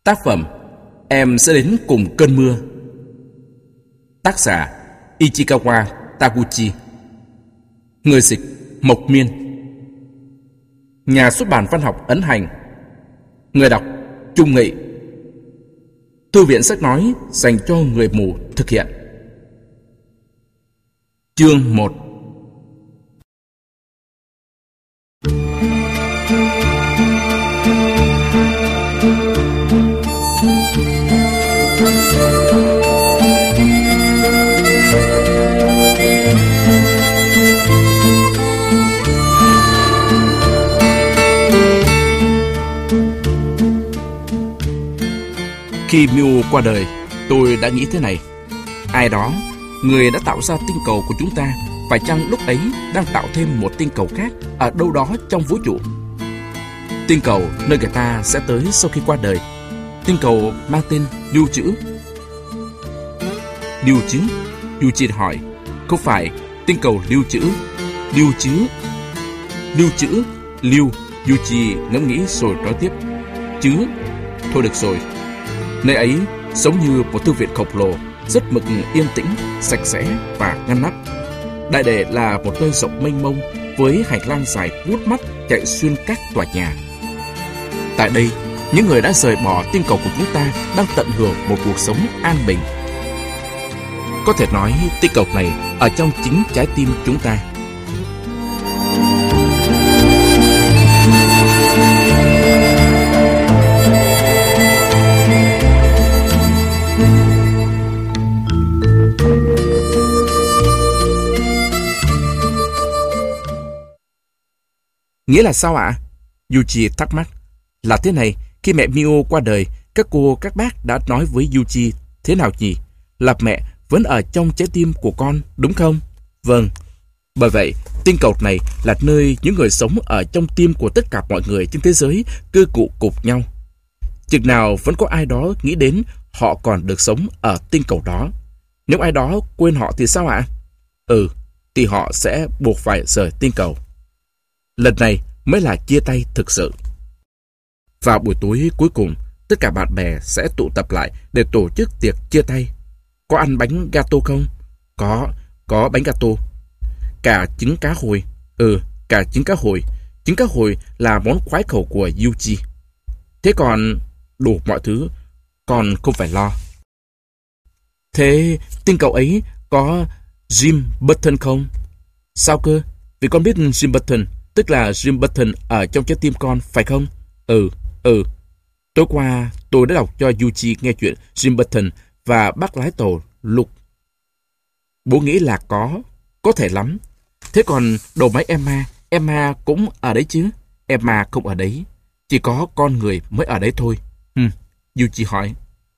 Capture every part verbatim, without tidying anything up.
Tác phẩm Em sẽ đến cùng cơn mưa. Tác giả Ichikawa Taguchi. Người dịch Mộc Miên. Nhà xuất bản văn học ấn hành. Người đọc Trung Nghị. Thư viện sách nói dành cho người mù thực hiện. Chương một. Khi Miu qua đời, tôi đã nghĩ thế này: ai đó, người đã tạo ra tinh cầu của chúng ta, phải chăng lúc ấy đang tạo thêm một tinh cầu khác ở đâu đó trong vũ trụ? Tinh cầu nơi người ta sẽ tới sau khi qua đời, tinh cầu mang tên lưu trữ. Lưu trữ? Yuji hỏi. Không phải tinh cầu lưu trữ, lưu trữ. Lưu trữ, lưu. Yuji ngẫm nghĩ rồi nói tiếp. Chứ? Thôi được rồi. Nơi ấy giống như một thư viện khổng lồ, rất mực yên tĩnh, sạch sẽ và ngăn nắp. Đại để là một nơi rộng mênh mông với hành lang dài vuốt mắt chạy xuyên các tòa nhà. Tại đây, những người đã rời bỏ tinh cầu của chúng ta đang tận hưởng một cuộc sống an bình. Có thể nói tinh cầu này ở trong chính trái tim chúng ta. Nghĩa là sao ạ? Yuji thắc mắc. Là thế này, khi mẹ Miu qua đời, các cô các bác đã nói với Yuji thế nào nhỉ? Là mẹ vẫn ở trong trái tim của con, đúng không? Vâng. Bởi vậy, tinh cầu này là nơi những người sống ở trong tim của tất cả mọi người trên thế giới cư cụ cục nhau. Chừng nào vẫn có ai đó nghĩ đến họ còn được sống ở tinh cầu đó. Nếu ai đó quên họ thì sao ạ? Ừ, thì họ sẽ buộc phải rời tinh cầu. Lần này mới là chia tay thực sự. Vào buổi tối cuối cùng, tất cả bạn bè sẽ tụ tập lại để tổ chức tiệc chia tay. Có ăn bánh gato không? Có, có bánh gato. Cả trứng cá hồi. Ừ, cả trứng cá hồi. Trứng cá hồi là món khoái khẩu của Yuji. Thế còn đủ mọi thứ, con không phải lo. Thế tinh cầu ấy có Jim Button không? Sao cơ? Vì con biết Jim Button, tức là Jim Button ở trong trái tim con, phải không? Ừ, ừ. Tối qua tôi đã đọc cho Yuji nghe chuyện Jim Button và bác lái tàu Luke. Bố nghĩ là có, có thể lắm. Thế còn đầu máy Emma, Emma cũng ở đấy chứ? Emma không ở đấy, chỉ có con người mới ở đấy thôi. Hmm. Yuji hỏi.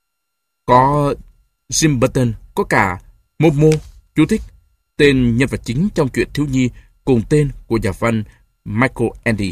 Có Jim Button, có cả Momo, chú thích, tên nhân vật chính trong truyện thiếu nhi cùng tên của nhà văn Michael Ende.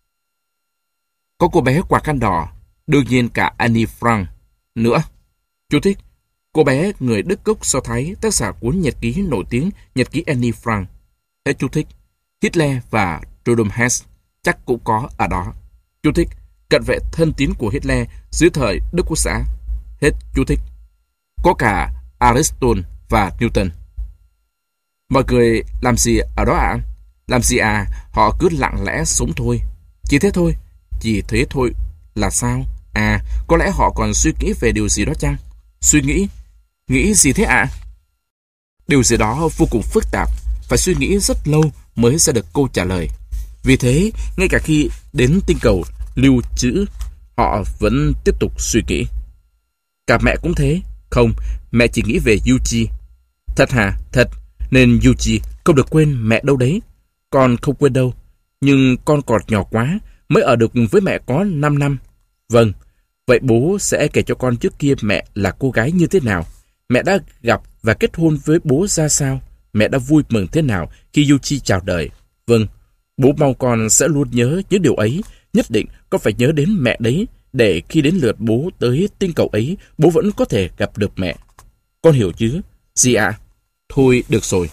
Có cô bé quàng khăn đỏ, đương nhiên cả Annie Frank nữa. Chú thích, cô bé người Đức gốc Do Thái, tác giả cuốn nhật ký nổi tiếng Nhật ký Annie Frank. Hết chú thích. Hitler và Rudolf Hess chắc cũng có ở đó. Chú thích, cận vệ thân tín của Hitler dưới thời Đức Quốc xã. Hết chú thích. Có cả Aristotle và Newton. Mọi người làm gì ở đó ạ? À? Làm gì à? Họ cứ lặng lẽ sống thôi. Chỉ thế thôi. Chỉ thế thôi là sao? À, có lẽ họ còn suy nghĩ về điều gì đó chăng? Suy nghĩ? Nghĩ gì thế ạ? À? Điều gì đó vô cùng phức tạp, phải suy nghĩ rất lâu mới ra được câu trả lời. Vì thế, ngay cả khi đến tinh cầu lưu trữ, họ vẫn tiếp tục suy nghĩ. Cả mẹ cũng thế. Không, mẹ chỉ nghĩ về Yuji. Thật hả? Thật. Nên Yuji không được quên mẹ đâu đấy. Con không quên đâu. Nhưng con còn nhỏ quá, mới ở được với mẹ có năm năm. Vâng, vậy bố sẽ kể cho con trước kia mẹ là cô gái như thế nào. Mẹ đã gặp và kết hôn với bố ra sao. Mẹ đã vui mừng thế nào khi Yuji chào đời. Vâng, bố mong con sẽ luôn nhớ những điều ấy. Nhất định con phải nhớ đến mẹ đấy, để khi đến lượt bố tới tinh cầu ấy, bố vẫn có thể gặp được mẹ. Con hiểu chứ? Gì ạ? À? Thôi được rồi.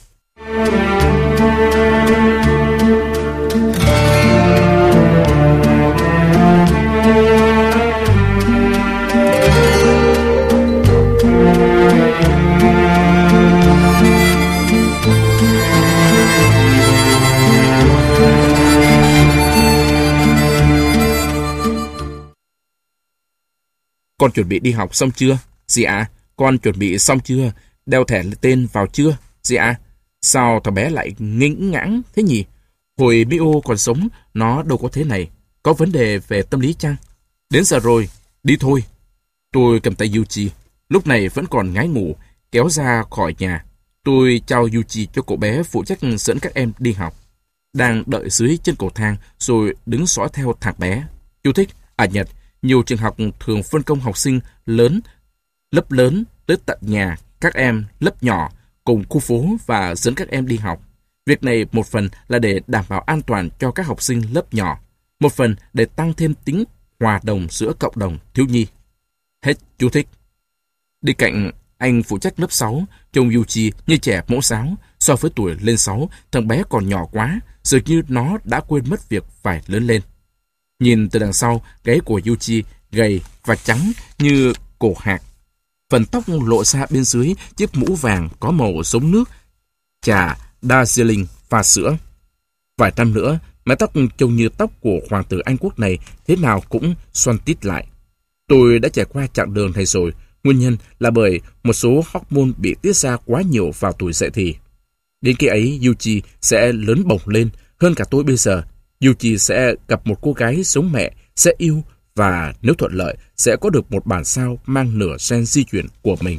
Con chuẩn bị đi học xong chưa? Gì ạ? À? Con chuẩn bị xong chưa? Đeo thẻ tên vào chưa? Gì ạ? À? Sao thằng bé lại nghĩnh ngãng thế nhỉ? Hồi Mio còn sống, nó đâu có thế này. Có vấn đề về tâm lý chăng? Đến giờ rồi, đi thôi. Tôi cầm tay Yuji, lúc này vẫn còn ngái ngủ, kéo ra khỏi nhà. Tôi trao Yuji cho cậu bé phụ trách dẫn các em đi học. Đang đợi dưới chân cầu thang rồi đứng dõi theo thằng bé. Chú thích, ở Nhật, nhiều trường học thường phân công học sinh lớn, lớp lớn tới tận nhà các em lớp nhỏ cùng khu phố và dẫn các em đi học. Việc này một phần là để đảm bảo an toàn cho các học sinh lớp nhỏ, một phần để tăng thêm tính hòa đồng giữa cộng đồng thiếu nhi. Hết chú thích. Đi cạnh anh phụ trách lớp sáu, trông Yuji như trẻ mẫu giáo. So với tuổi lên sáu, thằng bé còn nhỏ quá, dường như nó đã quên mất việc phải lớn lên. Nhìn từ đằng sau, gáy của Yuji gầy và trắng như cổ hạt. Phần tóc lộ ra bên dưới chiếc mũ vàng có màu giống nước trà Darjeeling pha sữa. Vài năm nữa, mái tóc trông như tóc của hoàng tử Anh quốc này thế nào cũng xoăn tít lại. Tôi đã trải qua chặng đường này rồi, nguyên nhân là bởi một số hormone bị tiết ra quá nhiều vào tuổi dậy thì. Đến khi ấy, Yuji sẽ lớn bổng lên hơn cả tôi bây giờ. Yuji sẽ gặp một cô gái giống mẹ, sẽ yêu và nếu thuận lợi sẽ có được một bản sao mang nửa gen di chuyển của mình.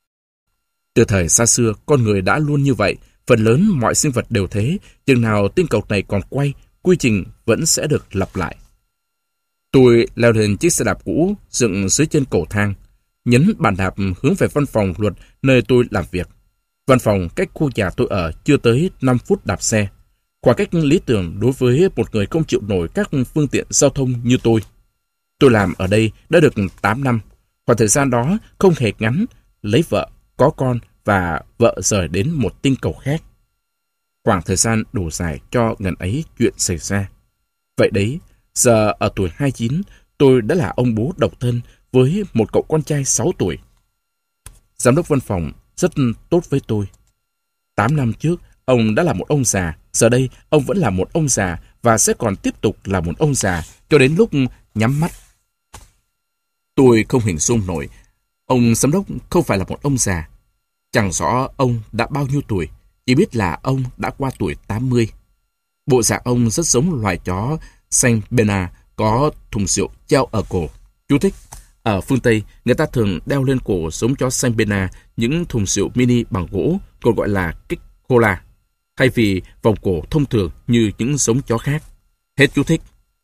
Từ thời xa xưa, con người đã luôn như vậy. Phần lớn mọi sinh vật đều thế. Chừng nào tinh cầu này còn quay, quy trình vẫn sẽ được lặp lại. Tôi leo lên chiếc xe đạp cũ dựng dưới chân cầu thang, nhấn bàn đạp hướng về văn phòng luật nơi tôi làm việc. Văn phòng cách khu nhà tôi ở chưa tới năm phút đạp xe. Khoảng cách lý tưởng đối với một người không chịu nổi các phương tiện giao thông như tôi. Tôi làm ở đây đã được tám năm. Khoảng thời gian đó không hề ngắn, lấy vợ, có con và vợ rời đến một tinh cầu khác. Khoảng thời gian đủ dài cho ngần ấy chuyện xảy ra. Vậy đấy, giờ ở tuổi hai mươi chín, tôi đã là ông bố độc thân với một cậu con trai sáu tuổi. Giám đốc văn phòng rất tốt với tôi. Tám năm trước, ông đã là một ông già. Giờ đây, ông vẫn là một ông già và sẽ còn tiếp tục là một ông già cho đến lúc nhắm mắt. Tôi không hình dung nổi. Ông giám đốc không phải là một ông già. Chẳng rõ ông đã bao nhiêu tuổi, chỉ biết là ông đã qua tuổi tám mươi. Bộ dạng ông rất giống loài chó Saint Bernard có thùng rượu treo ở cổ. Chú thích, ở phương Tây, người ta thường đeo lên cổ giống chó Saint Bernard những thùng rượu mini bằng gỗ, còn gọi là kích cola, thay vì vòng cổ thông thường như những giống chó khác. Hết chú thích.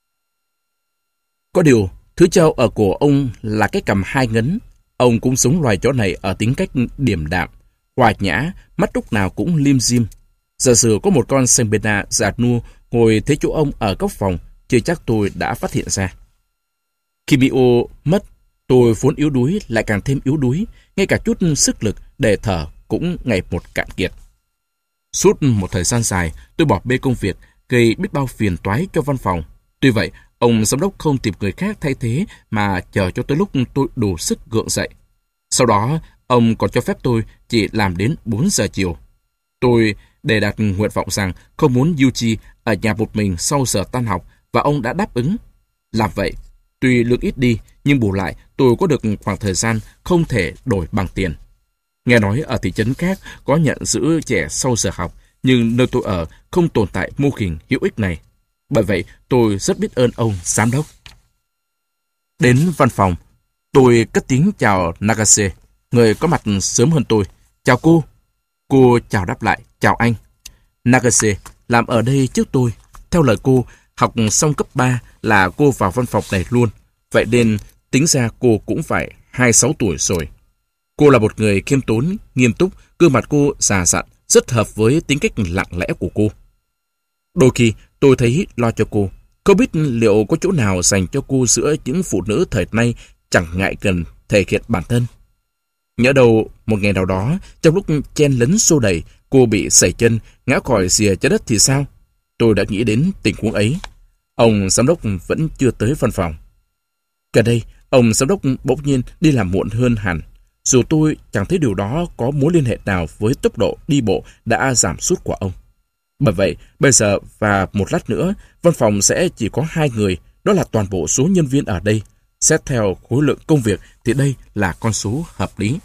Có điều, thứ treo ở cổ ông là cái cằm hai ngấn. Ông cũng giống loài chó này ở tính cách điềm đạm, hòa nhã, mắt lúc nào cũng lim dim. Giả sử có một con Saint Bernard già nua ngồi thế chỗ ông ở góc phòng, chưa chắc tôi đã phát hiện ra. Khi Mio mất, tôi vốn yếu đuối lại càng thêm yếu đuối, ngay cả chút sức lực để thở cũng ngày một cạn kiệt. Suốt một thời gian dài, tôi bỏ bê công việc, gây biết bao phiền toái cho văn phòng. Tuy vậy, ông giám đốc không tìm người khác thay thế mà chờ cho tới lúc tôi đủ sức gượng dậy. Sau đó, ông còn cho phép tôi chỉ làm đến bốn giờ chiều. Tôi đề đặt nguyện vọng rằng không muốn Yuji ở nhà một mình sau giờ tan học và ông đã đáp ứng. Làm vậy, tuy lương ít đi nhưng bù lại tôi có được khoảng thời gian không thể đổi bằng tiền. Nghe nói ở thị trấn khác có nhận giữ trẻ sau giờ học, nhưng nơi tôi ở không tồn tại mô hình hữu ích này. Bởi vậy, tôi rất biết ơn ông giám đốc. Đến văn phòng, tôi cất tiếng chào Nagase, người có mặt sớm hơn tôi. Chào cô. Cô chào đáp lại, chào anh. Nagase làm ở đây trước tôi. Theo lời cô, học xong cấp ba là cô vào văn phòng này luôn. Vậy nên tính ra cô cũng phải hai mươi sáu tuổi rồi. Cô là một người khiêm tốn, nghiêm túc, gương mặt cô già dặn, rất hợp với tính cách lặng lẽ của cô. Đôi khi tôi thấy lo cho cô, không biết liệu có chỗ nào dành cho cô giữa những phụ nữ thời nay chẳng ngại cần thể hiện bản thân. Nhỡ đâu một ngày nào đó, trong lúc chen lấn xô đẩy, cô bị sẩy chân, ngã khỏi rìa trái đất thì sao? Tôi đã nghĩ đến tình huống ấy. Ông giám đốc vẫn chưa tới văn phòng. Gần đây, ông giám đốc bỗng nhiên đi làm muộn hơn hẳn. Dù tôi chẳng thấy điều đó có mối liên hệ nào với tốc độ đi bộ đã giảm sút của ông. Bởi vậy, bây giờ và một lát nữa, văn phòng sẽ chỉ có hai người, đó là toàn bộ số nhân viên ở đây. Xét theo khối lượng công việc thì đây là con số hợp lý.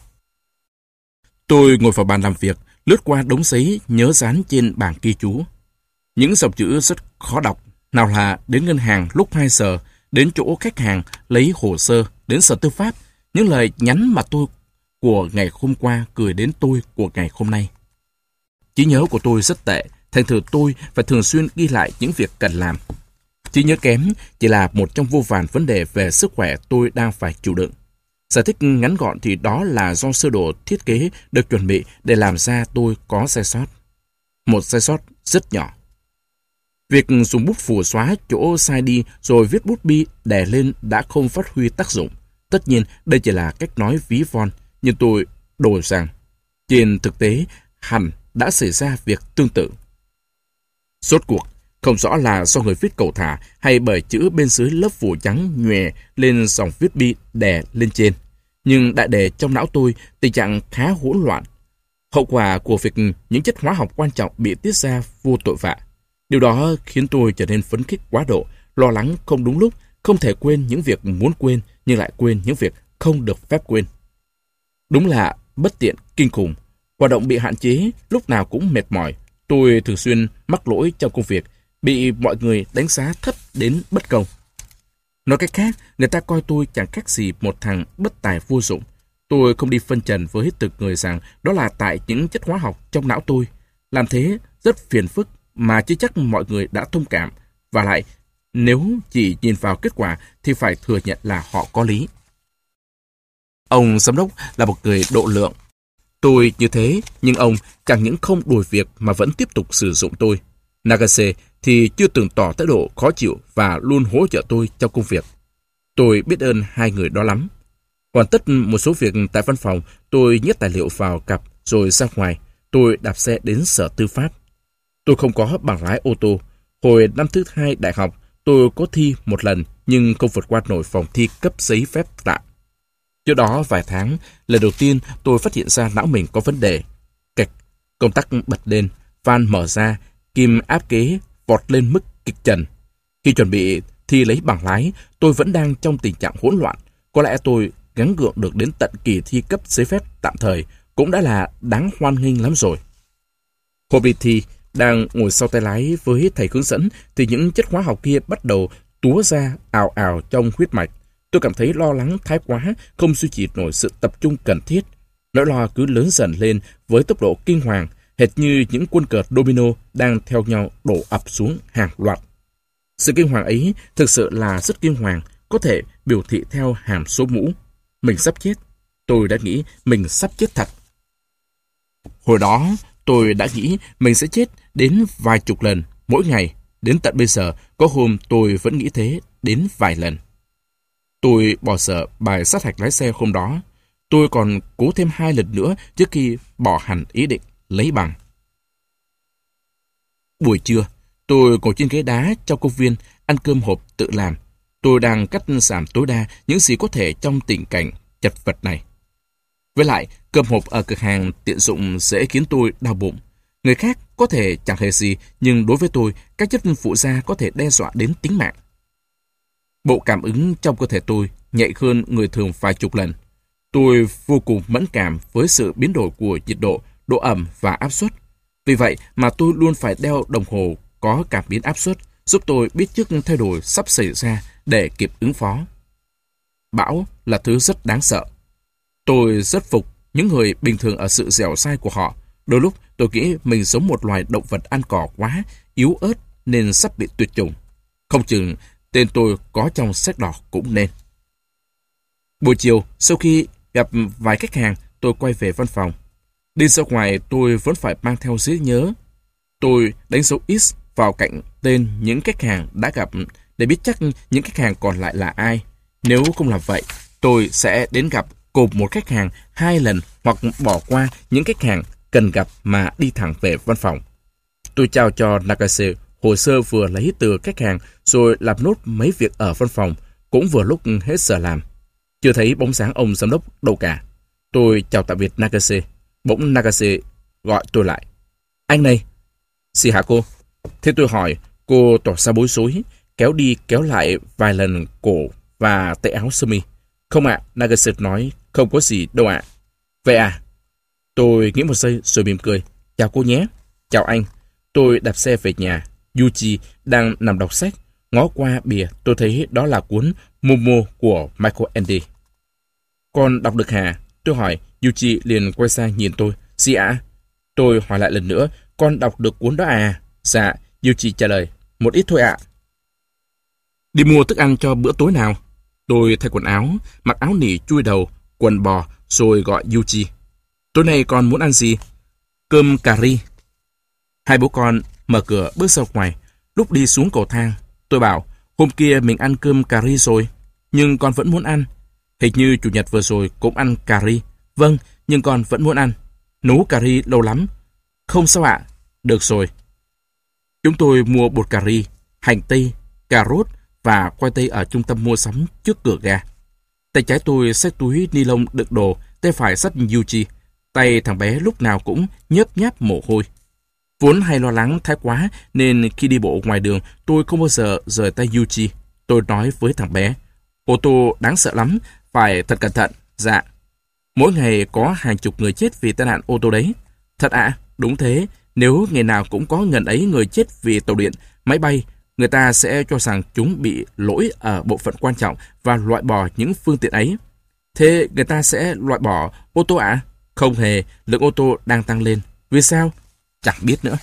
Tôi ngồi vào bàn làm việc, lướt qua đống giấy nhớ dán trên bảng ghi chú. Những dòng chữ rất khó đọc, nào là đến ngân hàng lúc hai giờ, đến chỗ khách hàng lấy hồ sơ, đến sở tư pháp, những lời nhắn mà tôi của ngày hôm qua gửi đến tôi của ngày hôm nay. Trí nhớ của tôi rất tệ, thành thử tôi phải thường xuyên ghi lại những việc cần làm. Trí nhớ kém chỉ là một trong vô vàn vấn đề về sức khỏe tôi đang phải chịu đựng. Giải thích ngắn gọn thì đó là do sơ đồ thiết kế được chuẩn bị để làm ra tôi có sai sót. Một sai sót rất nhỏ. Việc dùng bút phủ xóa chỗ sai đi rồi viết bút bi đè lên đã không phát huy tác dụng. Tất nhiên đây chỉ là cách nói ví von, nhưng tôi đồ rằng trên thực tế hẳn đã xảy ra việc tương tự. Rốt cuộc, không rõ là do người viết cầu thả hay bởi chữ bên dưới lớp phủ trắng nhòe lên dòng viết bi đè lên trên. Nhưng đại để trong não tôi tình trạng khá hỗn loạn. Hậu quả của việc những chất hóa học quan trọng bị tiết ra vô tội vạ. Điều đó khiến tôi trở nên phấn khích quá độ, lo lắng không đúng lúc, không thể quên những việc muốn quên nhưng lại quên những việc không được phép quên. Đúng là bất tiện kinh khủng. Hoạt động bị hạn chế, lúc nào cũng mệt mỏi. Tôi thường xuyên mắc lỗi trong công việc, bị mọi người đánh giá thấp đến bất công. Nói cách khác, người ta coi tôi chẳng khác gì một thằng bất tài vô dụng. Tôi không đi phân trần với từng người rằng đó là tại những chất hóa học trong não tôi. Làm thế rất phiền phức mà chưa chắc mọi người đã thông cảm. Và lại, nếu chỉ nhìn vào kết quả thì phải thừa nhận là họ có lý. Ông giám đốc là một người độ lượng. Tôi như thế, nhưng ông chẳng những không đuổi việc mà vẫn tiếp tục sử dụng tôi. Nagase thì chưa từng tỏ thái độ khó chịu và luôn hỗ trợ tôi trong công việc. Tôi biết ơn hai người đó lắm. Hoàn tất một số việc tại văn phòng, tôi nhét tài liệu vào cặp rồi ra ngoài. Tôi đạp xe đến sở tư pháp. Tôi không có bằng lái ô tô. Hồi năm thứ hai đại học, tôi có thi một lần nhưng không vượt qua nổi phòng thi cấp giấy phép tạm. Trước đó vài tháng, lần đầu tiên tôi phát hiện ra não mình có vấn đề. Kịch, công tắc bật lên, van mở ra, kim áp kế vọt lên mức kịch trần. Khi chuẩn bị thi lấy bằng lái, tôi vẫn đang trong tình trạng hỗn loạn. Có lẽ tôi gắng gượng được đến tận kỳ thi cấp giấy phép tạm thời cũng đã là đáng hoan nghênh lắm rồi. Hồi bị thi, đang ngồi sau tay lái với thầy hướng dẫn thì những chất hóa học kia bắt đầu túa ra ào ào trong huyết mạch. Tôi cảm thấy lo lắng thái quá, không duy trì nổi sự tập trung cần thiết. Nỗi lo cứ lớn dần lên với tốc độ kinh hoàng, hệt như những quân cờ domino đang theo nhau đổ ập xuống hàng loạt. Sự kinh hoàng ấy thực sự là rất kinh hoàng, có thể biểu thị theo hàm số mũ. Mình sắp chết. Tôi đã nghĩ mình sắp chết thật. Hồi đó, tôi đã nghĩ mình sẽ chết đến vài chục lần mỗi ngày. Đến tận bây giờ, có hôm tôi vẫn nghĩ thế đến vài lần. Tôi bỏ dở bài sát hạch lái xe hôm đó. Tôi còn cố thêm hai lần nữa trước khi bỏ hẳn ý định lấy bằng. Buổi trưa, tôi ngồi trên ghế đá trong công viên ăn cơm hộp tự làm. Tôi đang cắt giảm tối đa những gì có thể trong tình cảnh chật vật này. Với lại, cơm hộp ở cửa hàng tiện dụng dễ khiến tôi đau bụng. Người khác có thể chẳng hề gì, nhưng đối với tôi, các chất phụ gia có thể đe dọa đến tính mạng. Bộ cảm ứng trong cơ thể tôi nhạy hơn người thường vài chục lần. Tôi vô cùng mẫn cảm với sự biến đổi của nhiệt độ, độ ẩm và áp suất. Vì vậy mà tôi luôn phải đeo đồng hồ có cảm biến áp suất, giúp tôi biết trước thay đổi sắp xảy ra để kịp ứng phó. Bão là thứ rất đáng sợ. Tôi rất phục những người bình thường ở sự dẻo dai của họ. Đôi lúc tôi nghĩ mình giống một loài động vật ăn cỏ quá, yếu ớt nên sắp bị tuyệt chủng. Không chừng tên tôi có trong sách đỏ cũng nên. Buổi chiều, sau khi gặp vài khách hàng, tôi quay về văn phòng. Đi ra ngoài tôi vẫn phải mang theo giấy nhớ. Tôi đánh dấu X vào cạnh tên những khách hàng đã gặp để biết chắc những khách hàng còn lại là ai. Nếu không làm vậy, tôi sẽ đến gặp cùng một khách hàng hai lần hoặc bỏ qua những khách hàng cần gặp mà đi thẳng về văn phòng. Tôi trao cho Nagase hồ sơ vừa lấy từ khách hàng rồi làm nốt mấy việc ở văn phòng, cũng vừa lúc hết giờ làm. Chưa thấy bóng dáng ông giám đốc đâu cả. Tôi chào tạm biệt Nagase. Bỗng Nagase gọi tôi lại. Anh này. Gì hả cô? Thế tôi hỏi, cô tỏ ra bối rối, kéo đi kéo lại vài lần cổ và tay áo sơ mi. Không ạ, Nagasaki nói, không có gì đâu ạ. Vậy à? Tôi nghĩ một giây rồi mỉm cười. Chào cô nhé. Chào anh. Tôi đạp xe về nhà. Yuji đang nằm đọc sách. Ngó qua bìa, tôi thấy đó là cuốn Momo của Michael Ende. Con đọc được hả? Tôi hỏi. Yuji liền quay sang nhìn tôi. Gì ạ? Tôi hỏi lại lần nữa. Con đọc được cuốn đó à? Dạ. Yuji trả lời. Một ít thôi ạ. Đi mua thức ăn cho bữa tối nào? Tôi thay quần áo, mặc áo nỉ chui đầu, quần bò, rồi gọi Yuji. Tối nay con muốn ăn gì? Cơm cà ri. Hai bố con mở cửa bước ra ngoài. Lúc đi xuống cầu thang, tôi bảo, hôm kia mình ăn cơm cà ri rồi, nhưng con vẫn muốn ăn. Hình như chủ nhật vừa rồi cũng ăn cà ri. Vâng, nhưng con vẫn muốn ăn. Nấu cà ri lâu lắm. Không sao ạ. Được rồi. Chúng tôi mua bột cà ri, hành tây, cà rốt và khoai tây ở trung tâm mua sắm trước cửa ga. Tay trái tôi xách túi ni lông đựng đồ, tay phải xách Yuji. Tay thằng bé lúc nào cũng nhớp nháp mồ hôi. Vốn hay lo lắng thái quá nên khi đi bộ ngoài đường tôi không bao giờ rời tay Yuji. Tôi nói với thằng bé, ô tô đáng sợ lắm, phải thật cẩn thận. Dạ. Mỗi ngày có hàng chục người chết vì tai nạn ô tô đấy. Thật ạ? À? Đúng thế. Nếu ngày nào cũng có ngần ấy người chết vì tàu điện, máy bay, người ta sẽ cho rằng chúng bị lỗi ở bộ phận quan trọng và loại bỏ những phương tiện ấy. Thế người ta sẽ loại bỏ ô tô ạ? À? Không hề, lượng ô tô đang tăng lên. Vì sao? Chẳng biết nữa.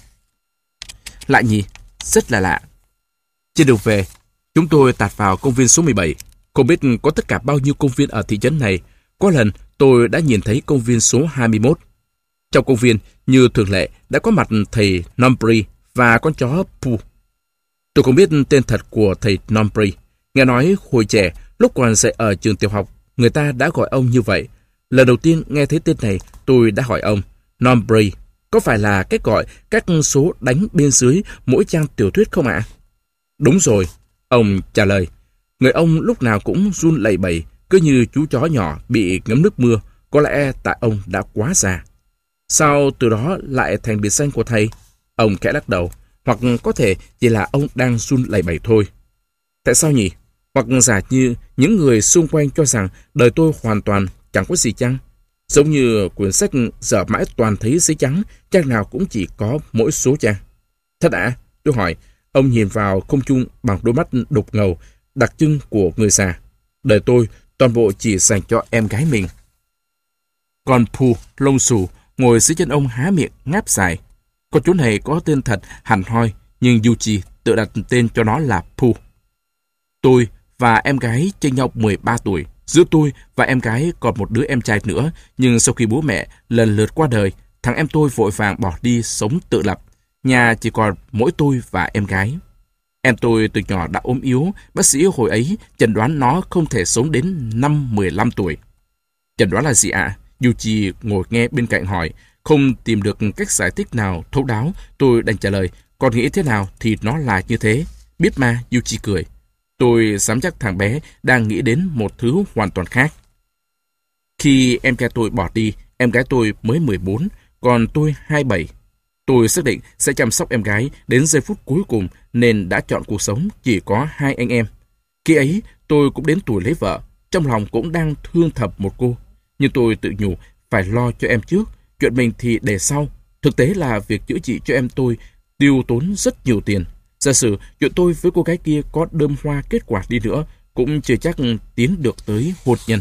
Lại nhỉ, rất là lạ. Trên đường về, chúng tôi tạt vào công viên số mười bảy. Không biết có tất cả bao nhiêu công viên ở thị trấn này. Có lần tôi đã nhìn thấy công viên số hai mươi mốt. Trong công viên, như thường lệ, đã có mặt thầy Nombri và con chó Pooh. Tôi không biết tên thật của thầy Nombri. Nghe nói hồi trẻ, lúc còn dạy ở trường tiểu học, người ta đã gọi ông như vậy. Lần đầu tiên nghe thấy tên này, tôi đã hỏi ông, Nombri, có phải là cách gọi các số đánh bên dưới mỗi trang tiểu thuyết không ạ? Đúng rồi, ông trả lời. Người ông lúc nào cũng run lẩy bẩy, cứ như chú chó nhỏ bị ngấm nước mưa, có lẽ tại ông đã quá già. Sao từ đó lại thành biệt danh của thầy? Ông khẽ lắc đầu, hoặc có thể chỉ là ông đang run lẩy bẩy thôi. Tại sao nhỉ? Hoặc giả như những người xung quanh cho rằng đời tôi hoàn toàn chẳng có gì chăng? Giống như quyển sách dở mãi toàn thấy giấy trắng, trang nào cũng chỉ có mỗi số trang. Thật ạ? À? Tôi hỏi. Ông nhìn vào không trung bằng đôi mắt đục ngầu, đặc trưng của người già. Đời tôi toàn bộ chỉ dành cho em gái mình. Còn Pooh, lông xù, ngồi dưới chân ông há miệng ngáp dài. Con chú này có tên thật hẳn hoi, nhưng Yuji tự đặt tên cho nó là Pooh. Tôi và em gái chênh nhau mười ba tuổi. Giữa tôi và em gái còn một đứa em trai nữa, nhưng sau khi bố mẹ lần lượt qua đời, thằng em tôi vội vàng bỏ đi sống tự lập. Nhà chỉ còn mỗi tôi và em gái. Em tôi từ nhỏ đã ốm yếu, bác sĩ hồi ấy chẩn đoán nó không thể sống đến năm mười lăm tuổi. Chẩn đoán là gì ạ? À? Yuji ngồi nghe bên cạnh hỏi, không tìm được cách giải thích nào thấu đáo, tôi đành trả lời, còn nghĩ thế nào thì nó là như thế. Biết mà, Yuji cười. Tôi dám chắc thằng bé đang nghĩ đến một thứ hoàn toàn khác. Khi em trai tôi bỏ đi, em gái tôi mới mười bốn, còn tôi hai mươi bảy. Tôi xác định sẽ chăm sóc em gái đến giây phút cuối cùng nên đã chọn cuộc sống chỉ có hai anh em. Khi ấy, tôi cũng đến tuổi lấy vợ, trong lòng cũng đang thương thầm một cô. Nhưng tôi tự nhủ phải lo cho em trước, chuyện mình thì để sau. Thực tế là việc chữa trị cho em tôi tiêu tốn rất nhiều tiền. Giả sử chuyện tôi với cô gái kia có đơm hoa kết quả đi nữa, cũng chưa chắc tiến được tới hôn nhân.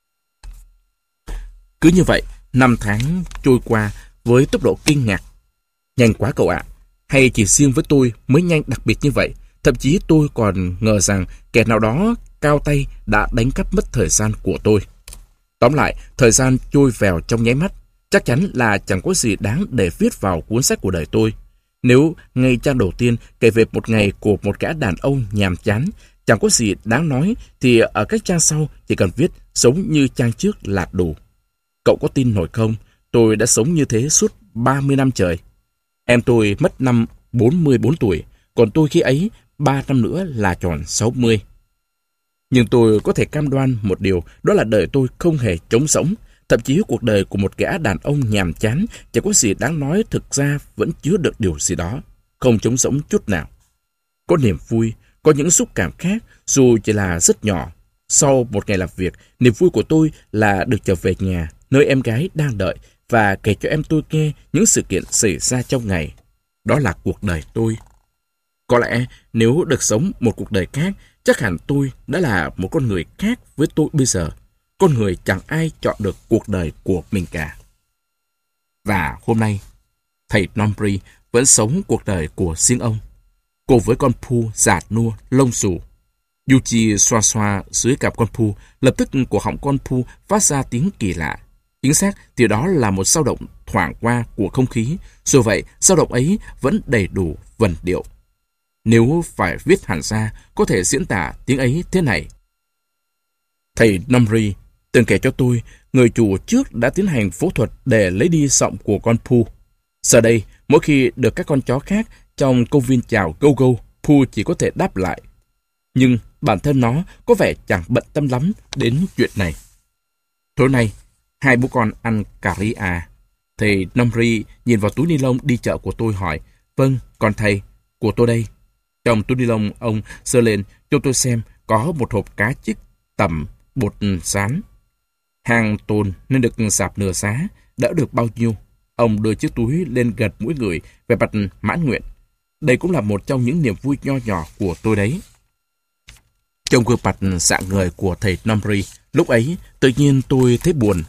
Cứ như vậy, năm tháng trôi qua với tốc độ kinh ngạc. Nhanh quá cậu ạ. Hay chỉ riêng với tôi mới nhanh đặc biệt như vậy? Thậm chí tôi còn ngờ rằng kẻ nào đó cao tay đã đánh cắp mất thời gian của tôi. Tóm lại, thời gian trôi vèo trong nháy mắt. Chắc chắn là chẳng có gì đáng để viết vào cuốn sách của đời tôi. Nếu ngay trang đầu tiên kể về một ngày của một gã đàn ông nhàm chán, chẳng có gì đáng nói, thì ở các trang sau chỉ cần viết sống như trang trước là đủ. Cậu có tin nổi không? Tôi đã sống như thế suốt ba mươi năm trời. Em tôi mất năm bốn mươi bốn tuổi, còn tôi khi ấy ba năm nữa là tròn sáu mươi. Nhưng tôi có thể cam đoan một điều, đó là đời tôi không hề trống rỗng. Thậm chí cuộc đời của một gã đàn ông nhàm chán chẳng có gì đáng nói, thực ra vẫn chứa được điều gì đó, không trống rỗng chút nào. Có niềm vui, có những xúc cảm khác, dù chỉ là rất nhỏ. Sau một ngày làm việc, niềm vui của tôi là được trở về nhà, nơi em gái đang đợi, và kể cho em tôi nghe những sự kiện xảy ra trong ngày. Đó là cuộc đời tôi. Có lẽ nếu được sống một cuộc đời khác, chắc hẳn tôi đã là một con người khác với tôi bây giờ. Con người chẳng ai chọn được cuộc đời của mình cả. Và hôm nay, thầy Nomri vẫn sống cuộc đời của riêng ông. Cùng với con Pu già nua, lông xù. Yuji xoa xoa dưới cặp con Pu, lập tức cổ họng con Pu phát ra tiếng kỳ lạ. Chính xác thì đó là một dao động thoảng qua của không khí, dù vậy dao động ấy vẫn đầy đủ vần điệu. Nếu phải viết hẳn ra, có thể diễn tả tiếng ấy thế này. Thầy Nomri từng kể cho tôi, người chủ trước đã tiến hành phẫu thuật để lấy đi giọng của con Pu. Giờ đây, mỗi khi được các con chó khác trong công viên chào gâu gâu, Pu chỉ có thể đáp lại. Nhưng bản thân nó có vẻ chẳng bận tâm lắm đến chuyện này. Tối nay, hai bố con ăn cà ri à. Thầy Nomri nhìn vào túi ni lông đi chợ của tôi hỏi, vâng, còn thầy, của tôi đây. Trong túi ni lông ông giơ lên cho tôi xem có một hộp cá chích tẩm bột sán. Hàng tồn nên được sạp nửa giá, đỡ được bao nhiêu. Ông đưa chiếc túi lên gật mũi người về mặt mãn nguyện. Đây cũng là một trong những niềm vui nho nhỏ của tôi đấy. Trong gương mặt dạng người của thầy Nomri, lúc ấy tự nhiên tôi thấy buồn.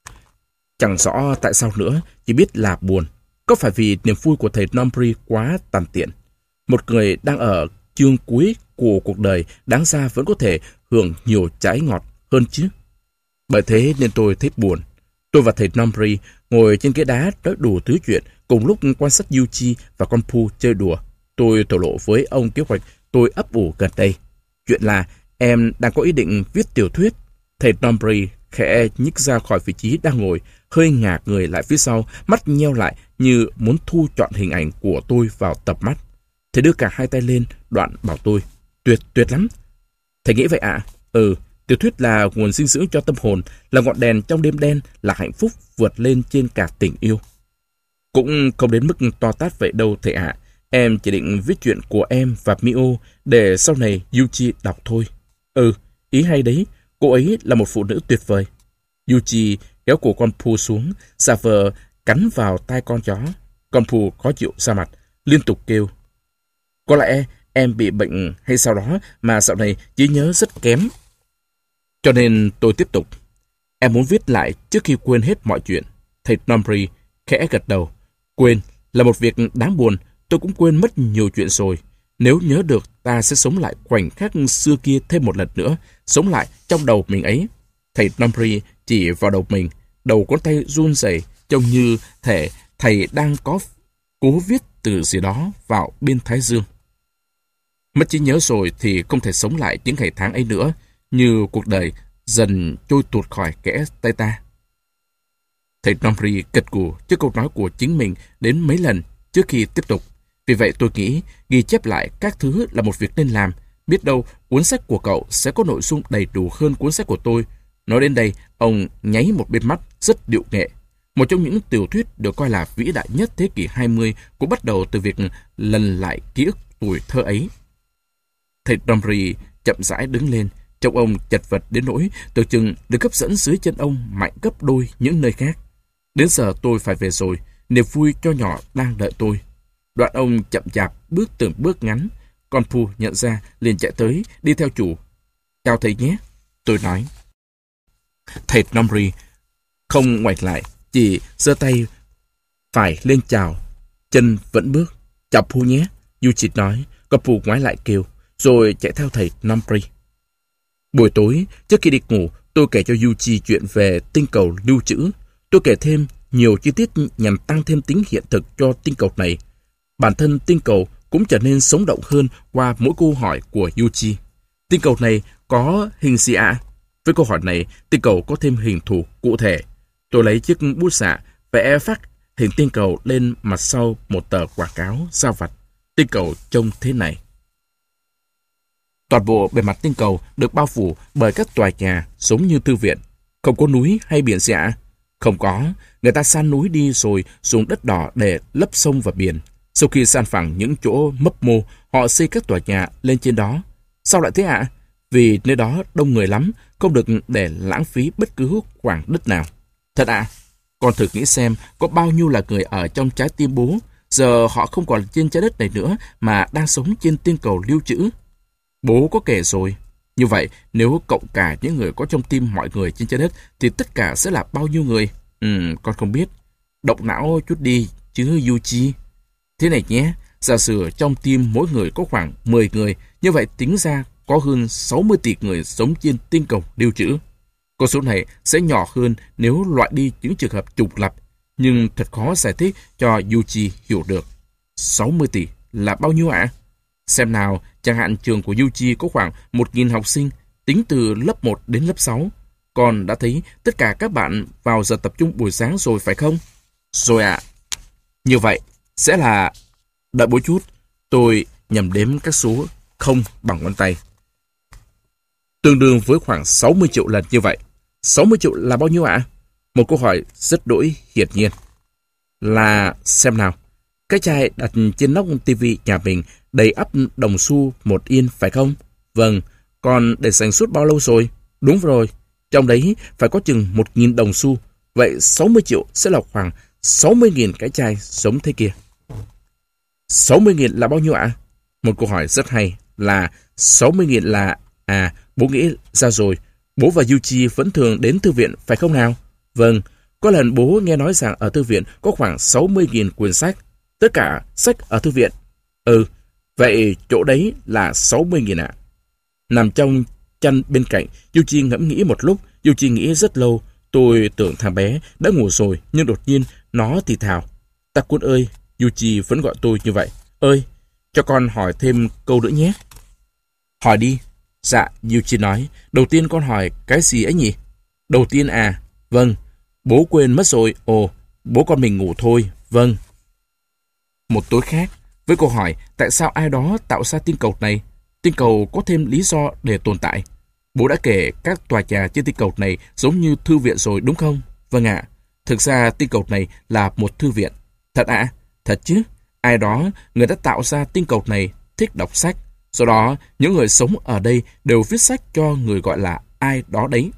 Chẳng rõ tại sao nữa, chỉ biết là buồn. Có phải vì niềm vui của thầy Nomri quá tàn tiện? Một người đang ở chương cuối của cuộc đời đáng ra vẫn có thể hưởng nhiều trái ngọt hơn chứ. Bởi thế nên tôi thấy buồn. Tôi và thầy Nomri ngồi trên ghế đá nói đủ thứ chuyện, cùng lúc quan sát Yuji và con Pu chơi đùa. Tôi thổ lộ với ông kế hoạch tôi ấp ủ gần đây. Chuyện là em đang có ý định viết tiểu thuyết. Thầy Nomri khẽ nhích ra khỏi vị trí đang ngồi, hơi ngả người lại phía sau, mắt nheo lại như muốn thu trọn hình ảnh của tôi vào tập mắt. Thầy đưa cả hai tay lên, đoạn bảo tôi, tuyệt, tuyệt lắm. Thầy nghĩ vậy ạ? À? Ừ, tiểu thuyết là nguồn dinh dưỡng cho tâm hồn, là ngọn đèn trong đêm đen, là hạnh phúc vượt lên trên cả tình yêu. Cũng không đến mức to tát vậy đâu thầy ạ. À. Em chỉ định viết chuyện của em và Mio để sau này Yuji đọc thôi. Ừ, ý hay đấy, cô ấy là một phụ nữ tuyệt vời. Yuji kéo cổ con Pu xuống, giả vờ cắn vào tai con chó. Con Pu khó chịu ra mặt, liên tục kêu. Có lẽ em bị bệnh hay sao đó mà dạo này trí nhớ rất kém. Cho nên tôi tiếp tục. Em muốn viết lại trước khi quên hết mọi chuyện. Thầy Nomri khẽ gật đầu. Quên là một việc đáng buồn, tôi cũng quên mất nhiều chuyện rồi. Nếu nhớ được, ta sẽ sống lại khoảnh khắc xưa kia thêm một lần nữa, sống lại trong đầu mình ấy. Thầy Nomri chỉ vào đầu mình, đầu ngón tay run rẩy, trông như thể thầy đang có cố viết từ gì đó vào bên thái dương. Mất trí nhớ rồi thì không thể sống lại những ngày tháng ấy nữa, như cuộc đời dần trôi tuột khỏi kẽ tay ta. Thầy Nomri gật gù trước câu nói của chính mình đến mấy lần trước khi tiếp tục. Vì vậy tôi nghĩ ghi chép lại các thứ là một việc nên làm. Biết đâu cuốn sách của cậu sẽ có nội dung đầy đủ hơn cuốn sách của tôi. Nói đến đây, ông nháy một bên mắt rất điệu nghệ. Một trong những tiểu thuyết được coi là vĩ đại nhất thế kỷ hai mươi cũng bắt đầu từ việc lần lại ký ức tuổi thơ ấy. Thầy Nomri chậm rãi đứng lên, trông ông chật vật đến nỗi tưởng chừng được hấp dẫn dưới chân ông mạnh gấp đôi những nơi khác. Đến giờ tôi phải về rồi, niềm vui cho nhỏ đang đợi tôi. Đoạn ông chậm chạp bước từng bước ngắn. Con Pu nhận ra liền chạy tới đi theo chủ. Chào thầy nhé, tôi nói. Thầy Nomri không ngoảnh lại, chỉ giơ tay phải lên chào, chân vẫn bước. Chào Pu nhé, Yuji nói. Con Pu ngoái lại kêu, rồi chạy theo thầy Nomri. Buổi tối, trước khi đi ngủ, tôi kể cho Yuji chuyện về tinh cầu lưu trữ. Tôi kể thêm nhiều chi tiết nhằm tăng thêm tính hiện thực cho tinh cầu này. Bản thân tinh cầu cũng trở nên sống động hơn qua mỗi câu hỏi của Yuji. Tinh cầu này có hình gì ạ? À? Với câu hỏi này, tinh cầu có thêm hình thù cụ thể. Tôi lấy chiếc bút xạ vẽ phác hình tinh cầu lên mặt sau một tờ quảng cáo giao vặt. Tinh cầu trông thế này. Toàn bộ bề mặt tinh cầu được bao phủ bởi các tòa nhà giống như thư viện. Không có núi hay biển gì ạ? Không có. Người ta san núi đi rồi dùng đất đỏ để lấp sông và biển. Sau khi san phẳng những chỗ mấp mô, họ xây các tòa nhà lên trên đó. Sao lại thế ạ? vì nơi đó đông người lắm, không được để lãng phí bất cứ khoảng đất nào. Thật ạ, à, con thử nghĩ xem có bao nhiêu là người ở trong trái tim bố, giờ họ không còn trên trái đất này nữa mà đang sống trên tinh cầu lưu trữ. Bố có kể rồi. Như vậy, nếu cộng cả những người có trong tim mọi người trên trái đất, thì tất cả sẽ là bao nhiêu người? Ừ, con không biết. Động não chút đi, chứ Yuji. Thế này nhé, giả sử trong tim mỗi người có khoảng mười người, như vậy tính ra có hơn sáu mươi tỷ người sống trên tinh cầu lưu trữ. Con số này sẽ nhỏ hơn nếu loại đi những trường hợp trùng lập, nhưng thật khó giải thích cho Yuji hiểu được. sáu mươi tỷ là bao nhiêu ạ? À? Xem nào, chẳng hạn trường của Yuji có khoảng một nghìn học sinh, tính từ lớp một đến lớp sáu. Con đã thấy tất cả các bạn vào giờ tập trung buổi sáng rồi phải không? Rồi ạ. À. Như vậy, sẽ là... Đợi bố chút, tôi nhầm đếm các số không bằng ngón tay. Tương đương với khoảng sáu mươi triệu lần như vậy. sáu mươi triệu là bao nhiêu ạ? À? Một câu hỏi rất đỗi hiển nhiên. Là xem nào, cái chai đặt trên nóc tivi nhà mình đầy ắp đồng xu một yên phải không? Vâng, còn để dành suốt bao lâu rồi? Đúng rồi, trong đấy phải có chừng một nghìn đồng xu. Vậy sáu mươi triệu sẽ là khoảng sáu mươi nghìn cái chai giống thế kia. sáu mươi nghìn là bao nhiêu ạ? À? Một câu hỏi rất hay là sáu mươi nghìn là... À, bố nghĩ ra rồi. Bố và Yuji vẫn thường đến thư viện phải không nào? Vâng, có lần bố nghe nói rằng ở thư viện có khoảng sáu mươi nghìn quyển sách. Tất cả sách ở thư viện. Ừ, vậy chỗ đấy là sáu mươi nghìn ạ. À? Nằm trong chăn bên cạnh, Yuji ngẫm nghĩ một lúc. Yuji nghĩ rất lâu. Tôi tưởng thằng bé đã ngủ rồi, nhưng đột nhiên nó thì thào. Takun ơi, Yuji vẫn gọi tôi như vậy. Ơi, cho con hỏi thêm câu nữa nhé. Hỏi đi. Dạ, Yuji nói. Đầu tiên con hỏi cái gì ấy nhỉ? Đầu tiên à? Vâng. Bố quên mất rồi. Ồ, bố con mình ngủ thôi. Vâng. Một tối khác, với câu hỏi tại sao ai đó tạo ra tinh cầu này? Tinh cầu có thêm lý do để tồn tại. Bố đã kể các tòa nhà trên tinh cầu này giống như thư viện rồi đúng không? Vâng ạ. À, thực ra tinh cầu này là một thư viện. Thật ạ? À? Thật chứ. Ai đó, người đã tạo ra tinh cầu này, thích đọc sách. Do đó, những người sống ở đây đều viết sách cho người gọi là ai đó đấy.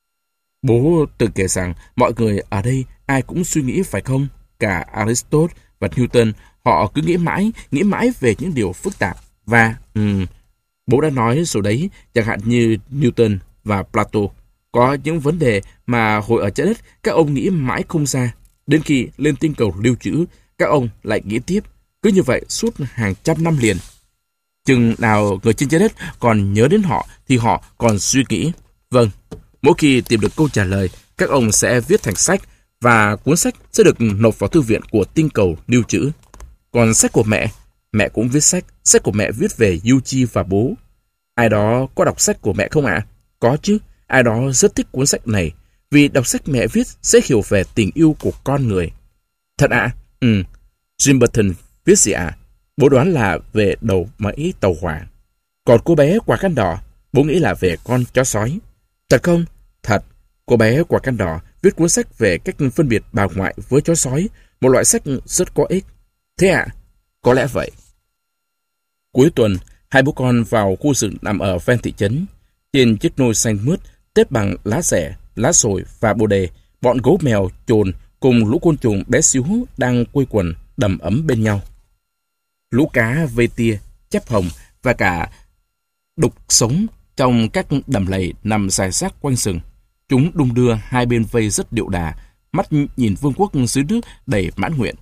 Bố từng kể rằng mọi người ở đây ai cũng suy nghĩ phải không? Cả Aristotle và Newton, họ cứ nghĩ mãi, nghĩ mãi về những điều phức tạp. Và, um, bố đã nói rồi đấy, chẳng hạn như Newton và Plato. Có những vấn đề mà hồi ở trái đất các ông nghĩ mãi không ra. Đến khi lên tinh cầu lưu trữ, các ông lại nghĩ tiếp. Cứ như vậy suốt hàng trăm năm liền. Chừng nào người trên trái đất còn nhớ đến họ thì họ còn suy nghĩ. Vâng, mỗi khi tìm được câu trả lời, các ông sẽ viết thành sách và cuốn sách sẽ được nộp vào thư viện của tinh cầu lưu trữ. Còn sách của mẹ, mẹ cũng viết sách. Sách của mẹ viết về Yuji và bố. Ai đó có đọc sách của mẹ không ạ? À? Có chứ, ai đó rất thích cuốn sách này. Vì đọc sách mẹ viết sẽ hiểu về tình yêu của con người. Thật ạ? À? Ừ. Jim Burton viết gì ạ? À? Bố đoán là về đầu máy tàu hỏa. Còn cô bé quả cam đỏ, bố nghĩ là về con chó sói. Thật không? Thật. Cô bé quả cam đỏ viết cuốn sách về cách phân biệt bà ngoại với chó sói, một loại sách rất có ích. Thế ạ? À? Có lẽ vậy. Cuối tuần, hai bố con vào khu rừng nằm ở ven thị trấn. Trên chiếc nôi xanh mướt, tết bằng lá rẻ, lá sồi và bồ đề, bọn gấu mèo, chồn cùng lũ côn trùng bé xíu đang quây quần đầm ấm bên nhau. Lũ cá, vây tia, chép hồng và cả đục sống trong các đầm lầy nằm rải rác quanh rừng. Chúng đung đưa hai bên vây rất điệu đà, mắt nhìn vương quốc dưới nước đầy mãn nguyện.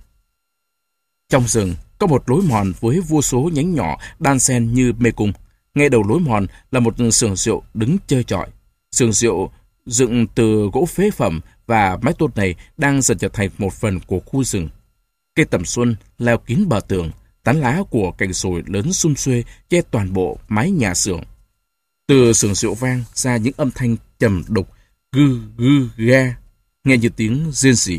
Trong rừng có một lối mòn với vô số nhánh nhỏ đan xen như mê cung. Ngay đầu lối mòn là một xưởng rượu đứng chơi chọi. Xưởng rượu dựng từ gỗ phế phẩm và mái tôn này đang dần trở thành một phần của khu rừng. Cây tầm xuân leo kín bờ tường, tán lá của cành sồi lớn sum xuê che toàn bộ mái nhà xưởng. Từ xưởng rượu vang ra những âm thanh trầm đục, gư gư ga, nghe như tiếng rên rỉ.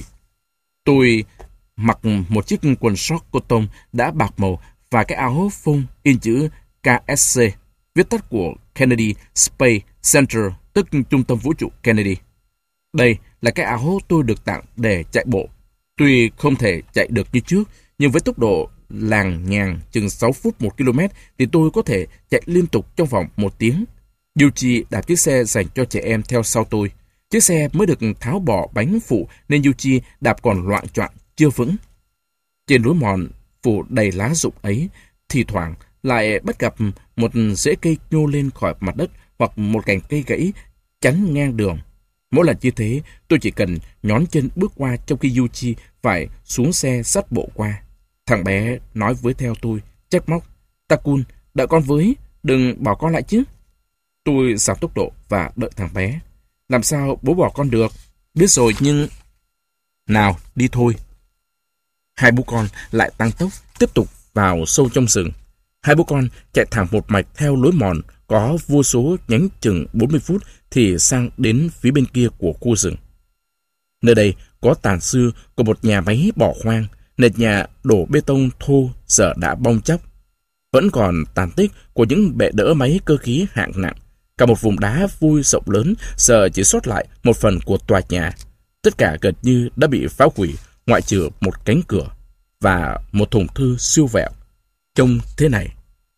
Tôi mặc một chiếc quần short cotton đã bạc màu và cái áo phông in chữ K S C, viết tắt của Kennedy Space Center, tức Trung tâm Vũ trụ Kennedy. Đây là cái áo tôi được tặng để chạy bộ. Tuy không thể chạy được như trước, nhưng với tốc độ làng nhàng chừng sáu phút một ki lô mét thì tôi có thể chạy liên tục trong vòng một tiếng. Yuji đạp chiếc xe dành cho trẻ em theo sau tôi. Chiếc xe mới được tháo bỏ bánh phụ nên Yuji đạp còn loạng choạng, chưa vững. Trên lối mòn phủ đầy lá rụng ấy, thì thoảng lại bắt gặp một rễ cây nhô lên khỏi mặt đất hoặc một cành cây gãy chắn ngang đường. Mỗi lần như thế, tôi chỉ cần nhón chân bước qua trong khi Yuji phải xuống xe dắt bộ qua. Thằng bé nói với theo tôi, trách móc: "Takun, đợi con với, đừng bỏ con lại chứ." Tôi giảm tốc độ và đợi thằng bé. "Làm sao bố bỏ con được?" "Biết rồi nhưng..." "Nào, đi thôi." Hai bố con lại tăng tốc, tiếp tục vào sâu trong rừng. Hai bố con chạy thẳng một mạch theo lối mòn có vô số nhánh chừng bốn mươi phút thì sang đến phía bên kia của khu rừng. Nơi đây có tàn xưa của một nhà máy bỏ hoang, nền nhà đổ bê tông thô giờ đã bong chóc. Vẫn còn tàn tích của những bệ đỡ máy cơ khí hạng nặng. Cả một vùng đá vôi rộng lớn giờ chỉ sót lại một phần của tòa nhà. Tất cả gần như đã bị phá hủy, ngoại trừ một cánh cửa và một thùng thư siêu vẹo trông thế này.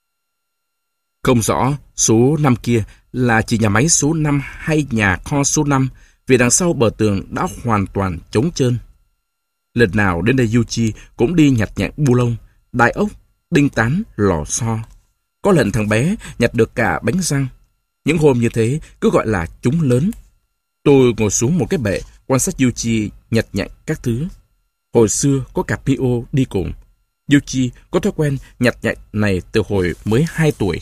Không rõ số năm kia là chỉ nhà máy số năm hay nhà kho số năm, vì đằng sau bờ tường đã hoàn toàn trống trơn. Lần nào đến đây Yuji cũng đi nhặt nhạnh bu lông, đai ốc, đinh tán, lò xo. Có lần thằng bé nhặt được cả bánh răng. Những hôm như thế cứ gọi là chúng lớn. Tôi ngồi xuống một cái bệ quan sát Yuji nhặt nhạnh các thứ. Hồi xưa có cả Pio đi cùng. Yuji có thói quen nhặt nhạnh này từ hồi mới hai tuổi.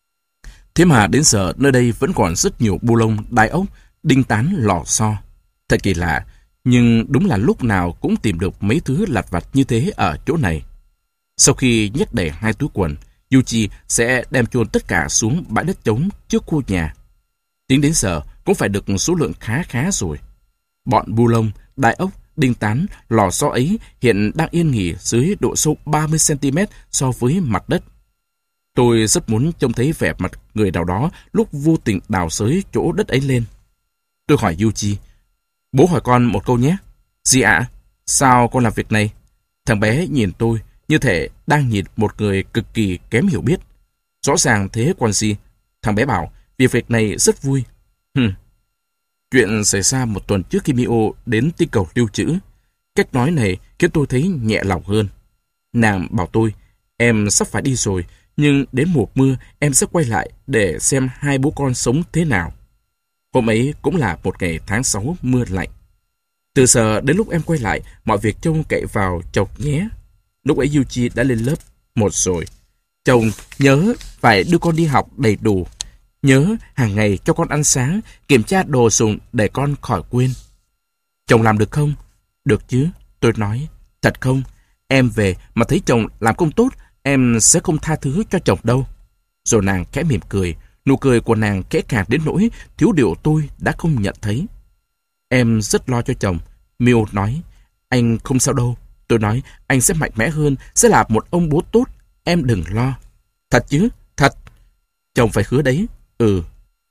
Thế mà đến giờ nơi đây vẫn còn rất nhiều bu lông, đai ốc, đinh tán, lò xo. Thật kỳ lạ, nhưng đúng là lúc nào cũng tìm được mấy thứ lặt vặt như thế ở chỗ này. Sau khi nhét đầy hai túi quần, Yuji sẽ đem chôn tất cả xuống bãi đất trống trước khu nhà. Tính đến giờ cũng phải được số lượng khá khá rồi. Bọn bu lông, đai ốc, đinh tán, lò xo ấy hiện đang yên nghỉ dưới độ sâu ba mươi xăng-ti-mét so với mặt đất. Tôi rất muốn trông thấy vẻ mặt người nào đó lúc vô tình đào xới chỗ đất ấy lên. Tôi hỏi Yuji: "Bố hỏi con một câu nhé." "Gì ạ? Sao con làm việc này?" Thằng bé nhìn tôi như thể đang nhìn một người cực kỳ kém hiểu biết. "Rõ ràng thế còn gì." Thằng bé bảo: "Việc việc này rất vui." Hừm. Chuyện xảy ra một tuần trước khi Mio đến tinh cầu lưu trữ. Cách nói này khiến tôi thấy nhẹ lòng hơn. Nàng bảo tôi: "Em sắp phải đi rồi, nhưng đến mùa mưa em sẽ quay lại để xem hai bố con sống thế nào." Hôm ấy cũng là một ngày tháng sáu mưa lạnh. Từ giờ đến lúc em quay lại, mọi việc trông cậy vào chồng nhé. Lúc ấy Yuji đã lên lớp một rồi. "Chồng nhớ phải đưa con đi học đầy đủ. Nhớ hàng ngày cho con ăn sáng, kiểm tra đồ dùng để con khỏi quên." "Chồng làm được không?" "Được chứ," tôi nói. "Thật không? Em về mà thấy chồng làm không tốt, em sẽ không tha thứ cho chồng đâu." Rồi nàng khẽ mỉm cười. Nụ cười của nàng kẽ khàng đến nỗi thiếu điều tôi đã không nhận thấy. "Em rất lo cho chồng," Mio nói. "Anh không sao đâu." Tôi nói. "Anh sẽ mạnh mẽ hơn, sẽ là một ông bố tốt. Em đừng lo." "Thật chứ?" "Thật." "Chồng phải hứa đấy." "Ừ."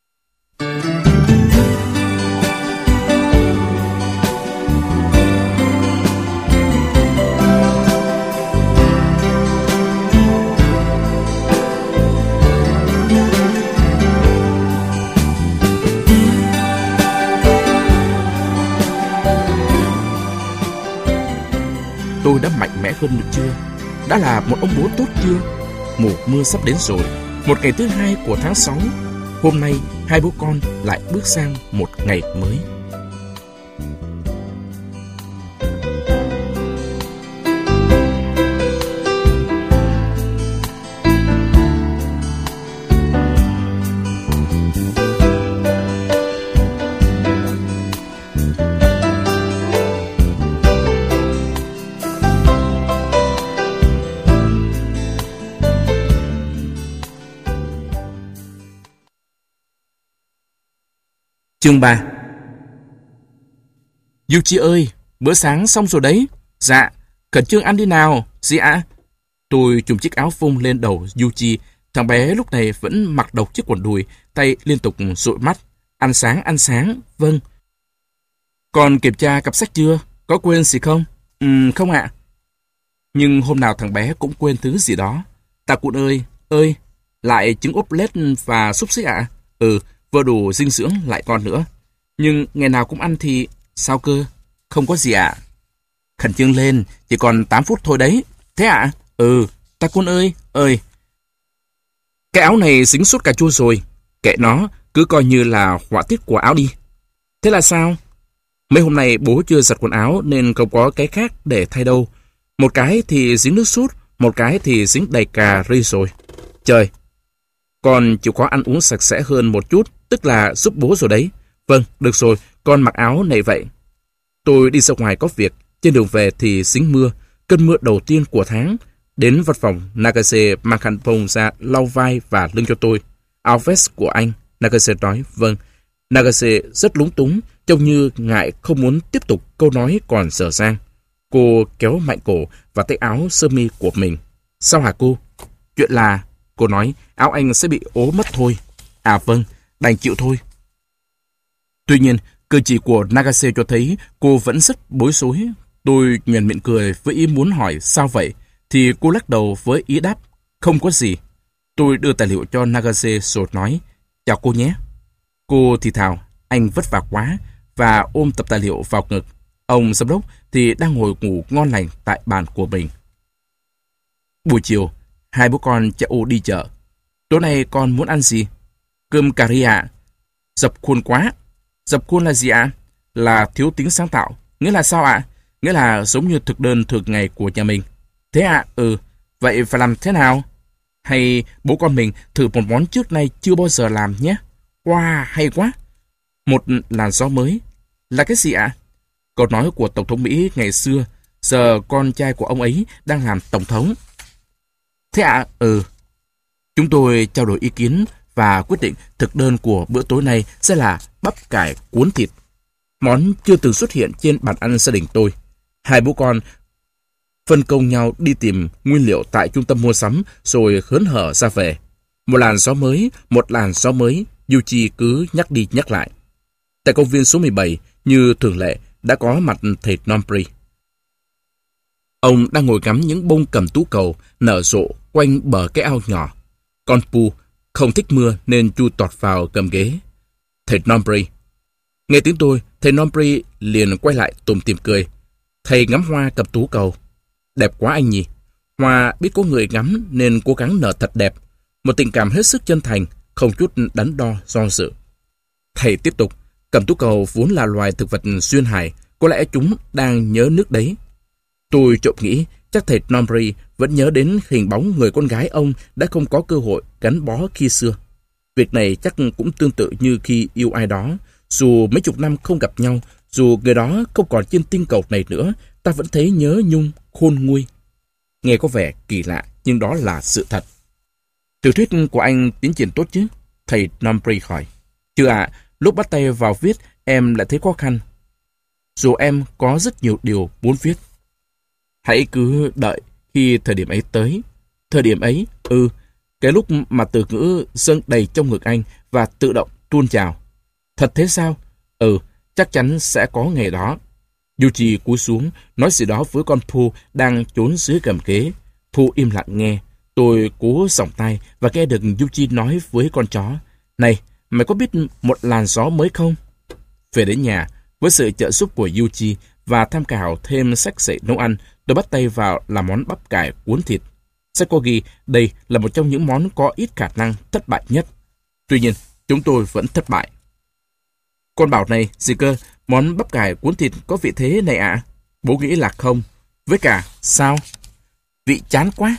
Tôi đã mạnh mẽ hơn được chưa? Đã là một ông bố tốt chưa? Mùa mưa sắp đến rồi. Một ngày thứ hai của tháng sáu. Hôm nay, hai bố con lại bước sang một ngày mới. Chương ba. "Yuji ơi, bữa sáng xong rồi đấy." "Dạ." "Khẩn trương ăn đi nào." "Gì ạ?" Tôi chùm chiếc áo phông lên đầu Yuji. Thằng bé lúc này vẫn mặc độc chiếc quần đùi, tay liên tục dụi mắt. "Ăn sáng, ăn sáng." "Vâng." "Còn kiểm tra cặp sách chưa? Có quên gì không?" "Ừm, không ạ." Nhưng hôm nào thằng bé cũng quên thứ gì đó. "Takun ơi, ơi, lại trứng ốp lết và xúc xích ạ?" Ừ, vừa đủ dinh dưỡng lại còn nữa. Nhưng ngày nào cũng ăn thì sao cơ? Không có gì ạ. Khẩn trương lên, chỉ còn tám phút thôi đấy. Thế ạ? À? Ừ, ta con ơi, ơi. Cái áo này dính sốt cà chua rồi. Kệ nó, cứ coi như là họa tiết của áo đi. Thế là sao? Mấy hôm nay bố chưa giặt quần áo nên không có cái khác để thay đâu. Một cái thì dính nước sốt, một cái thì dính đầy cà ri rồi. Trời, con chịu khó ăn uống sạch sẽ hơn một chút, tức là giúp bố rồi đấy. Vâng, được rồi, con mặc áo này vậy. Tôi đi ra ngoài có việc, trên đường về thì dính mưa, cơn mưa đầu tiên của tháng. Đến văn phòng, Nagase mang khăn bông ra lau vai và lưng cho tôi. Áo vest của anh, Nagase nói, vâng. Nagase rất lúng túng, trông như ngại không muốn tiếp tục câu nói còn dở dang. Cô kéo mạnh cổ và tay áo sơ mi của mình. Sao hả cô? Chuyện là, cô nói, áo anh sẽ bị ố mất thôi. À vâng, đành chịu thôi. Tuy nhiên, cử chỉ của Nagase cho thấy cô vẫn rất bối rối. Tôi nhoẻn miệng cười với ý muốn hỏi sao vậy, thì cô lắc đầu với ý đáp, không có gì. Tôi đưa tài liệu cho Nagase rồi nói, chào cô nhé. Cô thì thào, anh vất vả quá, và ôm tập tài liệu vào ngực. Ông giám đốc thì đang ngồi ngủ ngon lành tại bàn của mình. Buổi chiều, hai bố con chạy ô đi chợ. Tối nay con muốn ăn gì? Cơm cà ri ạ. Dập khuôn quá. Dập khuôn là gì ạ? Là thiếu tính sáng tạo. Nghĩa là sao ạ? Nghĩa là giống như thực đơn thường ngày của nhà mình. Thế ạ? Ừ. Vậy phải làm thế nào? Hay bố con mình thử một món trước nay chưa bao giờ làm nhé. Wow, hay quá. Một làn gió mới. Là cái gì ạ? Câu nói của Tổng thống Mỹ ngày xưa, giờ con trai của ông ấy đang làm Tổng thống. Thế ạ? Ừ. Chúng tôi trao đổi ý kiến và quyết định thực đơn của bữa tối nay sẽ là bắp cải cuốn thịt. Món chưa từng xuất hiện trên bàn ăn gia đình tôi. Hai bố con phân công nhau đi tìm nguyên liệu tại trung tâm mua sắm rồi hớn hở ra về. Một làn gió mới, một làn gió mới, Yuji cứ nhắc đi nhắc lại. Tại công viên số mười bảy, như thường lệ, đã có mặt thầy Nompri. Ông đang ngồi ngắm những bông cẩm tú cầu nở rộ quanh bờ cái ao nhỏ. Con Pu không thích mưa nên chui tọt vào cầm ghế. Thầy Nompri. Nghe tiếng tôi, thầy Nompri liền quay lại tủm tỉm cười. Thầy ngắm hoa cẩm tú cầu. Đẹp quá anh nhỉ. Hoa biết có người ngắm nên cố gắng nở thật đẹp. Một tình cảm hết sức chân thành, không chút đắn đo do dự. Thầy tiếp tục. Cẩm tú cầu vốn là loài thực vật duyên hải, có lẽ chúng đang nhớ nước đấy. Tôi trộm nghĩ chắc thầy Nompri vẫn nhớ đến hình bóng người con gái ông đã không có cơ hội gắn bó khi xưa. Việc này chắc cũng tương tự như khi yêu ai đó. Dù mấy chục năm không gặp nhau, dù người đó không còn trên tinh cầu này nữa, ta vẫn thấy nhớ nhung, khôn nguôi. Nghe có vẻ kỳ lạ, nhưng đó là sự thật. Tiểu thuyết của anh tiến triển tốt chứ? Thầy Nompri hỏi. Chưa ạ, lúc bắt tay vào viết, em lại thấy khó khăn. Dù em có rất nhiều điều muốn viết. Hãy cứ đợi khi thời điểm ấy tới. Thời điểm ấy, ừ, cái lúc mà từ ngữ dâng đầy trong ngực anh và tự động tuôn trào. Thật thế sao? Ừ, chắc chắn sẽ có ngày đó. Yuji cúi xuống, nói gì đó với con Pu đang trốn dưới gầm ghế. Pu im lặng nghe. Tôi cố giọng tay và nghe được Yuji nói với con chó. Này, mày có biết một làn gió mới không? Về đến nhà, với sự trợ giúp của Yuji và tham khảo thêm sách dạy nấu ăn, tôi bắt tay vào làm món bắp cải cuốn thịt. Sách có ghi đây là một trong những món có ít khả năng thất bại nhất. Tuy nhiên, chúng tôi vẫn thất bại. Con bảo này, gì cơ, món bắp cải cuốn thịt có vị thế này ạ? À? Bố nghĩ là không. Với cả, sao? Vị chán quá.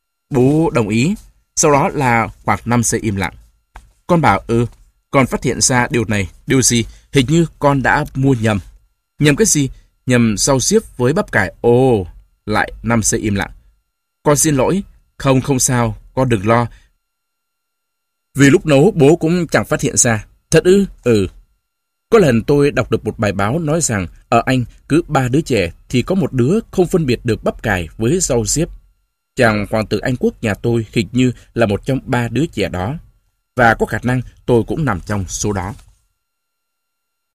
Bố đồng ý. Sau đó là khoảng năm giây im lặng. Con bảo ừ, con phát hiện ra điều này, điều gì? Hình như con đã mua nhầm. Nhầm cái gì? Nhầm rau diếp với bắp cải. Ồ, lại năm giây im lặng. Con xin lỗi. Không, không sao, con đừng lo. Vì lúc nấu bố cũng chẳng phát hiện ra. Thật ư? Ừ. Có lần tôi đọc được một bài báo nói rằng ở Anh cứ ba đứa trẻ thì có một đứa không phân biệt được bắp cải với rau diếp. Chàng hoàng tử Anh Quốc nhà tôi hình như là một trong ba đứa trẻ đó. Và có khả năng tôi cũng nằm trong số đó.